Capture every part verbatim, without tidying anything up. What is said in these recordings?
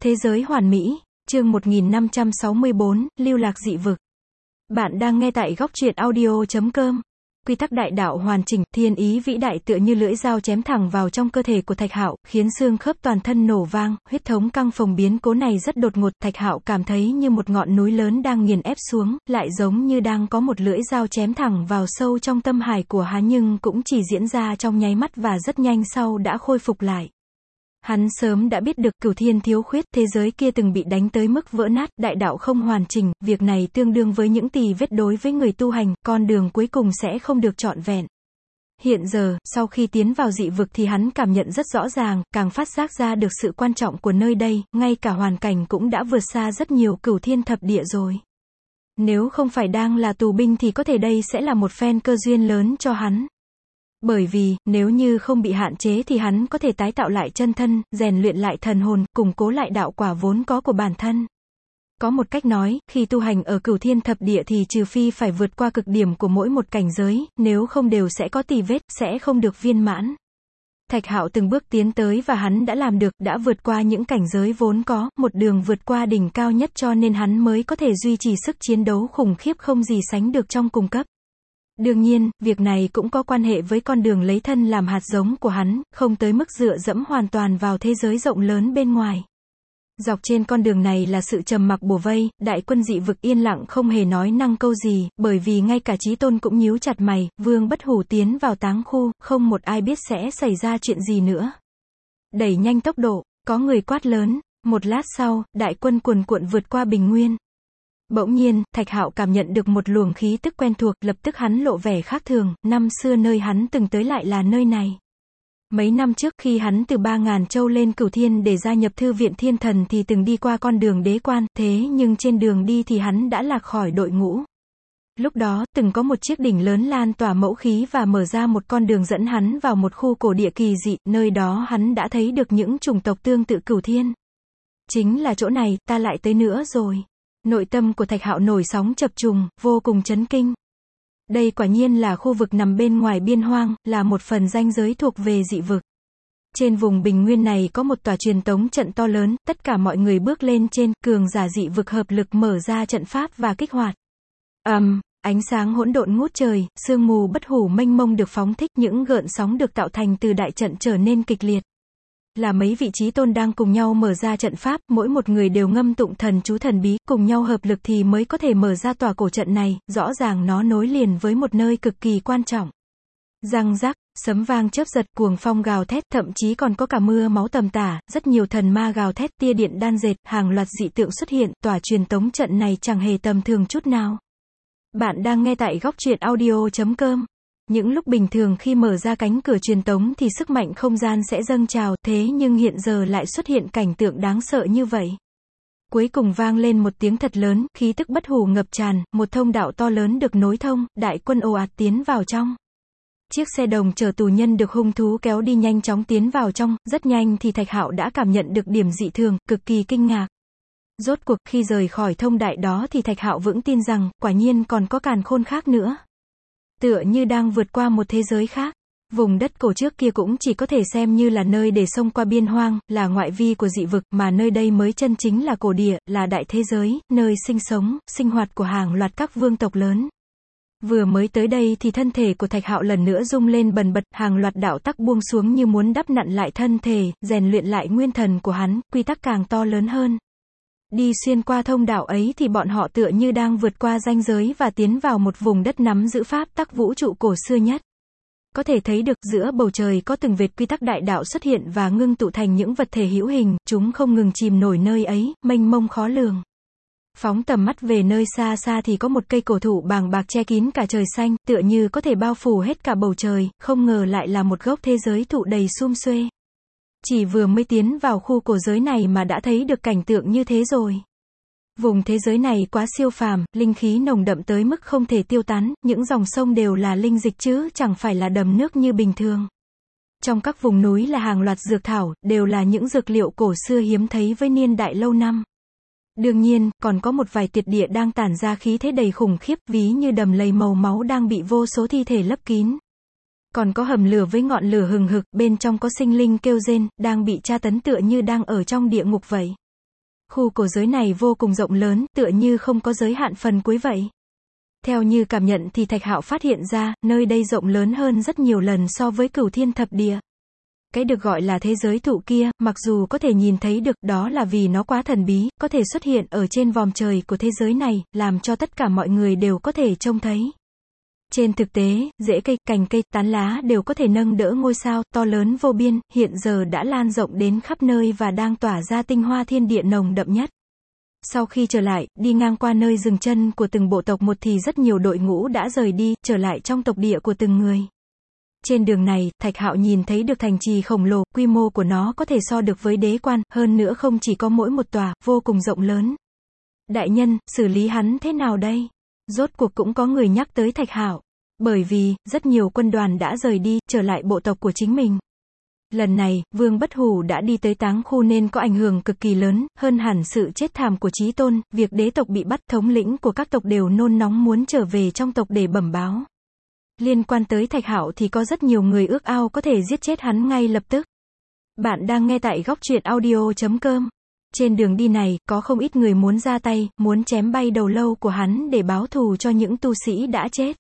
Thế giới hoàn mỹ, chương một nghìn năm trăm sáu mươi bốn, lưu lạc dị vực. Bạn đang nghe tại góc truyện audio chấm com. Quy tắc đại đạo hoàn chỉnh, thiên ý vĩ đại tựa như lưỡi dao chém thẳng vào trong cơ thể của Thạch Hạo, khiến xương khớp toàn thân nổ vang, huyết thống căng phồng biến cố này rất đột ngột, Thạch Hạo cảm thấy như một ngọn núi lớn đang nghiền ép xuống, lại giống như đang có một lưỡi dao chém thẳng vào sâu trong tâm hải của hắn, nhưng cũng chỉ diễn ra trong nháy mắt và rất nhanh sau đã khôi phục lại. Hắn sớm đã biết được cửu thiên thiếu khuyết, thế giới kia từng bị đánh tới mức vỡ nát, đại đạo không hoàn chỉnh, việc này tương đương với những tì vết đối với người tu hành, con đường cuối cùng sẽ không được trọn vẹn. Hiện giờ, sau khi tiến vào dị vực thì hắn cảm nhận rất rõ ràng, càng phát giác ra được sự quan trọng của nơi đây, ngay cả hoàn cảnh cũng đã vượt xa rất nhiều cửu thiên thập địa rồi. Nếu không phải đang là tù binh thì có thể đây sẽ là một phen cơ duyên lớn cho hắn. Bởi vì, nếu như không bị hạn chế thì hắn có thể tái tạo lại chân thân, rèn luyện lại thần hồn, củng cố lại đạo quả vốn có của bản thân. Có một cách nói, khi tu hành ở cửu thiên thập địa thì trừ phi phải vượt qua cực điểm của mỗi một cảnh giới, nếu không đều sẽ có tì vết, sẽ không được viên mãn. Thạch Hạo từng bước tiến tới và hắn đã làm được, đã vượt qua những cảnh giới vốn có, một đường vượt qua đỉnh cao nhất cho nên hắn mới có thể duy trì sức chiến đấu khủng khiếp không gì sánh được trong cùng cấp. Đương nhiên, việc này cũng có quan hệ với con đường lấy thân làm hạt giống của hắn, không tới mức dựa dẫm hoàn toàn vào thế giới rộng lớn bên ngoài. Dọc trên con đường này là sự trầm mặc bủa vây, đại quân dị vực yên lặng không hề nói năng câu gì, bởi vì ngay cả Chí Tôn cũng nhíu chặt mày, Vương Bất Hủ tiến vào táng khu, không một ai biết sẽ xảy ra chuyện gì nữa. Đẩy nhanh tốc độ, có người quát lớn, một lát sau, đại quân cuồn cuộn vượt qua bình nguyên. Bỗng nhiên, Thạch Hạo cảm nhận được một luồng khí tức quen thuộc, lập tức hắn lộ vẻ khác thường, năm xưa nơi hắn từng tới lại là nơi này. Mấy năm trước khi hắn từ ba ngàn châu lên Cửu Thiên để gia nhập Thư viện Thiên Thần thì từng đi qua con đường đế quan, thế nhưng trên đường đi thì hắn đã lạc khỏi đội ngũ. Lúc đó, từng có một chiếc đỉnh lớn lan tỏa mẫu khí và mở ra một con đường dẫn hắn vào một khu cổ địa kỳ dị, nơi đó hắn đã thấy được những chủng tộc tương tự Cửu Thiên. Chính là chỗ này, ta lại tới nữa rồi. Nội tâm của Thạch Hạo nổi sóng chập trùng, vô cùng chấn kinh. Đây quả nhiên là khu vực nằm bên ngoài biên hoang, là một phần ranh giới thuộc về dị vực. Trên vùng bình nguyên này có một tòa truyền tống trận to lớn, tất cả mọi người bước lên trên, cường giả dị vực hợp lực mở ra trận pháp và kích hoạt. Ầm, um, ánh sáng hỗn độn ngút trời, sương mù bất hủ mênh mông được phóng thích, những gợn sóng được tạo thành từ đại trận trở nên kịch liệt. Là mấy vị Chí Tôn đang cùng nhau mở ra trận pháp, mỗi một người đều ngâm tụng thần chú thần bí, cùng nhau hợp lực thì mới có thể mở ra tòa cổ trận này, rõ ràng nó nối liền với một nơi cực kỳ quan trọng. Răng rắc, sấm vang chớp giật, cuồng phong gào thét, thậm chí còn có cả mưa máu tầm tả, rất nhiều thần ma gào thét, tia điện đan dệt, hàng loạt dị tượng xuất hiện, tòa truyền tống trận này chẳng hề tầm thường chút nào. Bạn đang nghe tại góc truyện audio chấm com. Những lúc bình thường khi mở ra cánh cửa truyền tống thì sức mạnh không gian sẽ dâng trào, thế nhưng hiện giờ lại xuất hiện cảnh tượng đáng sợ như vậy. Cuối cùng vang lên một tiếng thật lớn, khí tức bất hủ ngập tràn, một thông đạo to lớn được nối thông, đại quân ồ ạt tiến vào trong. Chiếc xe đồng chở tù nhân được hung thú kéo đi nhanh chóng tiến vào trong, rất nhanh thì Thạch Hạo đã cảm nhận được điểm dị thường, cực kỳ kinh ngạc. Rốt cuộc khi rời khỏi thông đại đó thì Thạch Hạo vững tin rằng, quả nhiên còn có càn khôn khác nữa. Tựa như đang vượt qua một thế giới khác. Vùng đất cổ trước kia cũng chỉ có thể xem như là nơi để xông qua biên hoang, là ngoại vi của dị vực, mà nơi đây mới chân chính là cổ địa, là đại thế giới, nơi sinh sống, sinh hoạt của hàng loạt các vương tộc lớn. Vừa mới tới đây thì thân thể của Thạch Hạo lần nữa rung lên bần bật, hàng loạt đạo tắc buông xuống như muốn đắp nặn lại thân thể, rèn luyện lại nguyên thần của hắn, quy tắc càng to lớn hơn. Đi xuyên qua thông đạo ấy thì bọn họ tựa như đang vượt qua ranh giới và tiến vào một vùng đất nắm giữ pháp tắc vũ trụ cổ xưa nhất. Có thể thấy được giữa bầu trời có từng vệt quy tắc đại đạo xuất hiện và ngưng tụ thành những vật thể hữu hình, chúng không ngừng chìm nổi nơi ấy, mênh mông khó lường. Phóng tầm mắt về nơi xa xa thì có một cây cổ thụ bàng bạc che kín cả trời xanh, tựa như có thể bao phủ hết cả bầu trời, không ngờ lại là một gốc thế giới thụ đầy sum xuê. Chỉ vừa mới tiến vào khu cổ giới này mà đã thấy được cảnh tượng như thế rồi. Vùng thế giới này quá siêu phàm, linh khí nồng đậm tới mức không thể tiêu tán, những dòng sông đều là linh dịch chứ chẳng phải là đầm nước như bình thường. Trong các vùng núi là hàng loạt dược thảo, đều là những dược liệu cổ xưa hiếm thấy với niên đại lâu năm. Đương nhiên, còn có một vài tuyệt địa đang tản ra khí thế đầy khủng khiếp, ví như đầm lầy màu máu đang bị vô số thi thể lấp kín. Còn có hầm lửa với ngọn lửa hừng hực, bên trong có sinh linh kêu rên, đang bị tra tấn tựa như đang ở trong địa ngục vậy. Khu cổ giới này vô cùng rộng lớn, tựa như không có giới hạn phần cuối vậy. Theo như cảm nhận thì Thạch Hạo phát hiện ra, nơi đây rộng lớn hơn rất nhiều lần so với Cửu Thiên Thập Địa. Cái được gọi là thế giới thụ kia, mặc dù có thể nhìn thấy được, đó là vì nó quá thần bí, có thể xuất hiện ở trên vòm trời của thế giới này, làm cho tất cả mọi người đều có thể trông thấy. Trên thực tế, rễ cây, cành cây, tán lá đều có thể nâng đỡ ngôi sao to lớn vô biên, hiện giờ đã lan rộng đến khắp nơi và đang tỏa ra tinh hoa thiên địa nồng đậm nhất. Sau khi trở lại, đi ngang qua nơi dừng chân của từng bộ tộc một thì rất nhiều đội ngũ đã rời đi, trở lại trong tộc địa của từng người. Trên đường này, Thạch Hạo nhìn thấy được thành trì khổng lồ, quy mô của nó có thể so được với đế quan, hơn nữa không chỉ có mỗi một tòa, vô cùng rộng lớn. Đại nhân, xử lý hắn thế nào đây? Rốt cuộc cũng có người nhắc tới Thạch Hạo. Bởi vì, rất nhiều quân đoàn đã rời đi, trở lại bộ tộc của chính mình. Lần này, Vương Bất Hủ đã đi tới táng khu nên có ảnh hưởng cực kỳ lớn, hơn hẳn sự chết thảm của Chí Tôn, việc đế tộc bị bắt, thống lĩnh của các tộc đều nôn nóng muốn trở về trong tộc để bẩm báo. Liên quan tới Thạch Hạo thì có rất nhiều người ước ao có thể giết chết hắn ngay lập tức. Bạn đang nghe tại góc truyện audio chấm com. Trên đường đi này, có không ít người muốn ra tay, muốn chém bay đầu lâu của hắn để báo thù cho những tu sĩ đã chết.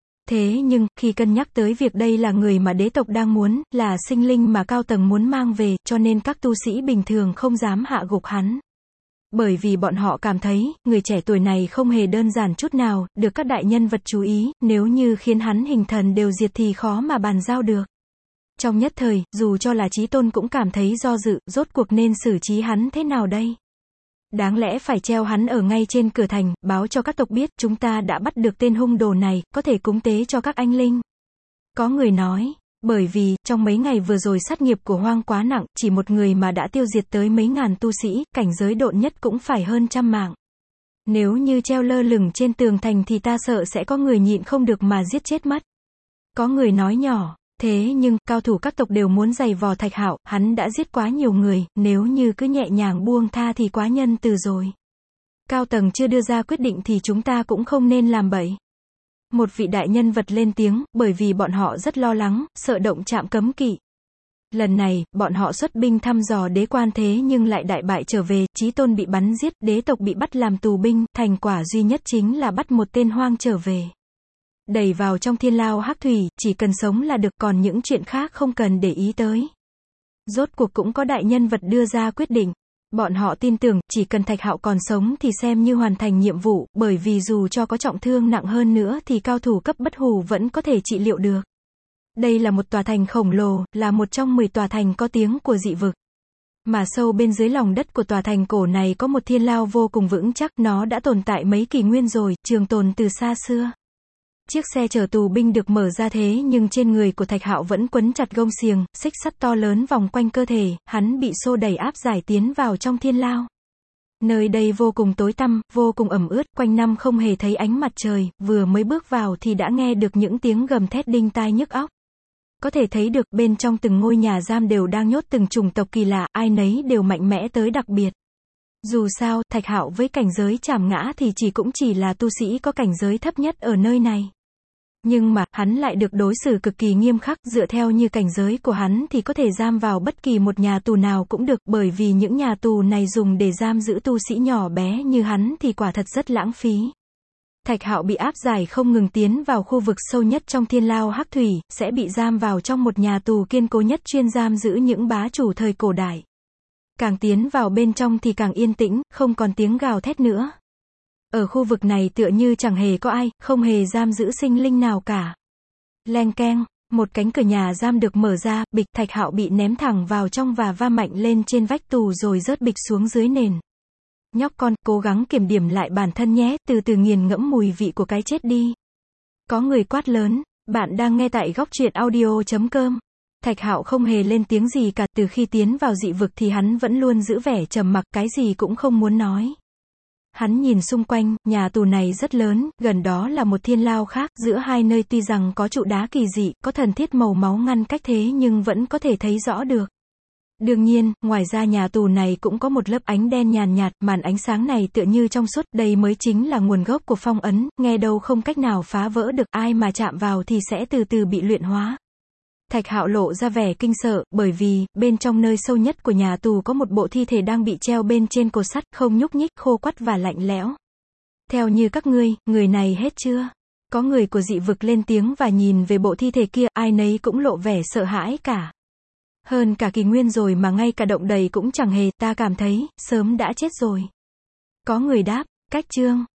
Thế nhưng, khi cân nhắc tới việc đây là người mà đế tộc đang muốn, là sinh linh mà cao tầng muốn mang về, cho nên các tu sĩ bình thường không dám hạ gục hắn. Bởi vì bọn họ cảm thấy, người trẻ tuổi này không hề đơn giản chút nào, được các đại nhân vật chú ý, nếu như khiến hắn hình thần đều diệt thì khó mà bàn giao được. Trong nhất thời, dù cho là Chí Tôn cũng cảm thấy do dự, rốt cuộc nên xử trí hắn thế nào đây? Đáng lẽ phải treo hắn ở ngay trên cửa thành, báo cho các tộc biết, chúng ta đã bắt được tên hung đồ này, có thể cúng tế cho các anh linh. Có người nói, bởi vì, trong mấy ngày vừa rồi sát nghiệp của Hoang quá nặng, chỉ một người mà đã tiêu diệt tới mấy ngàn tu sĩ, cảnh giới độn nhất cũng phải hơn trăm mạng. Nếu như treo lơ lửng trên tường thành thì ta sợ sẽ có người nhịn không được mà giết chết mất. Có người nói nhỏ, thế nhưng, cao thủ các tộc đều muốn giày vò Thạch Hạo, hắn đã giết quá nhiều người, nếu như cứ nhẹ nhàng buông tha thì quá nhân từ rồi. Cao tầng chưa đưa ra quyết định thì chúng ta cũng không nên làm bậy. Một vị đại nhân vật lên tiếng, bởi vì bọn họ rất lo lắng, sợ động chạm cấm kỵ. Lần này, bọn họ xuất binh thăm dò đế quan thế nhưng lại đại bại trở về, Chí Tôn bị bắn giết, đế tộc bị bắt làm tù binh, thành quả duy nhất chính là bắt một tên hoang trở về. Đẩy vào trong thiên lao hắc thủy, chỉ cần sống là được, còn những chuyện khác không cần để ý tới. Rốt cuộc cũng có đại nhân vật đưa ra quyết định. Bọn họ tin tưởng, chỉ cần Thạch Hạo còn sống thì xem như hoàn thành nhiệm vụ, bởi vì dù cho có trọng thương nặng hơn nữa thì cao thủ cấp Bất Hủ vẫn có thể trị liệu được. Đây là một tòa thành khổng lồ, là một trong mười tòa thành có tiếng của dị vực. Mà sâu bên dưới lòng đất của tòa thành cổ này có một thiên lao vô cùng vững chắc, nó đã tồn tại mấy kỷ nguyên rồi, trường tồn từ xa xưa. Chiếc xe chở tù binh được mở ra thế nhưng trên người của Thạch Hạo vẫn quấn chặt gông xiềng, xích sắt to lớn vòng quanh cơ thể, hắn bị xô đẩy áp giải tiến vào trong thiên lao. Nơi đây vô cùng tối tăm, vô cùng ẩm ướt, quanh năm không hề thấy ánh mặt trời, vừa mới bước vào thì đã nghe được những tiếng gầm thét đinh tai nhức óc. Có thể thấy được, bên trong từng ngôi nhà giam đều đang nhốt từng chủng tộc kỳ lạ, ai nấy đều mạnh mẽ tới đặc biệt. Dù sao, Thạch Hạo với cảnh giới trảm ngã thì chỉ cũng chỉ là tu sĩ có cảnh giới thấp nhất ở nơi này. Nhưng mà, hắn lại được đối xử cực kỳ nghiêm khắc, dựa theo như cảnh giới của hắn thì có thể giam vào bất kỳ một nhà tù nào cũng được, bởi vì những nhà tù này dùng để giam giữ tu sĩ nhỏ bé như hắn thì quả thật rất lãng phí. Thạch Hạo bị áp giải không ngừng tiến vào khu vực sâu nhất trong thiên lao hắc thủy, sẽ bị giam vào trong một nhà tù kiên cố nhất chuyên giam giữ những bá chủ thời cổ đại. Càng tiến vào bên trong thì càng yên tĩnh, không còn tiếng gào thét nữa. Ở khu vực này tựa như chẳng hề có ai, không hề giam giữ sinh linh nào cả. Leng keng, một cánh cửa nhà giam được mở ra, bịch, Thạch Hạo bị ném thẳng vào trong và va mạnh lên trên vách tù rồi rớt bịch xuống dưới nền. Nhóc con, cố gắng kiểm điểm lại bản thân nhé, từ từ nghiền ngẫm mùi vị của cái chết đi. Có người quát lớn, bạn đang nghe tại góc truyện audio chấm com. Thạch Hạo không hề lên tiếng gì cả, từ khi tiến vào dị vực thì hắn vẫn luôn giữ vẻ trầm mặc, cái gì cũng không muốn nói. Hắn nhìn xung quanh, nhà tù này rất lớn, gần đó là một thiên lao khác, giữa hai nơi tuy rằng có trụ đá kỳ dị, có thần thiết màu máu ngăn cách thế nhưng vẫn có thể thấy rõ được. Đương nhiên, ngoài ra nhà tù này cũng có một lớp ánh đen nhàn nhạt, màn ánh sáng này tựa như trong suốt, đây mới chính là nguồn gốc của phong ấn, nghe đâu không cách nào phá vỡ được, ai mà chạm vào thì sẽ từ từ bị luyện hóa. Thạch Hạo lộ ra vẻ kinh sợ, bởi vì, bên trong nơi sâu nhất của nhà tù có một bộ thi thể đang bị treo bên trên cột sắt, không nhúc nhích, khô quắt và lạnh lẽo. Theo như các ngươi, người này hết chưa? Có người của dị vực lên tiếng và nhìn về bộ thi thể kia, ai nấy cũng lộ vẻ sợ hãi cả. Hơn cả kỷ nguyên rồi mà ngay cả động đầy cũng chẳng hề, ta cảm thấy, sớm đã chết rồi. Có người đáp, cách chương.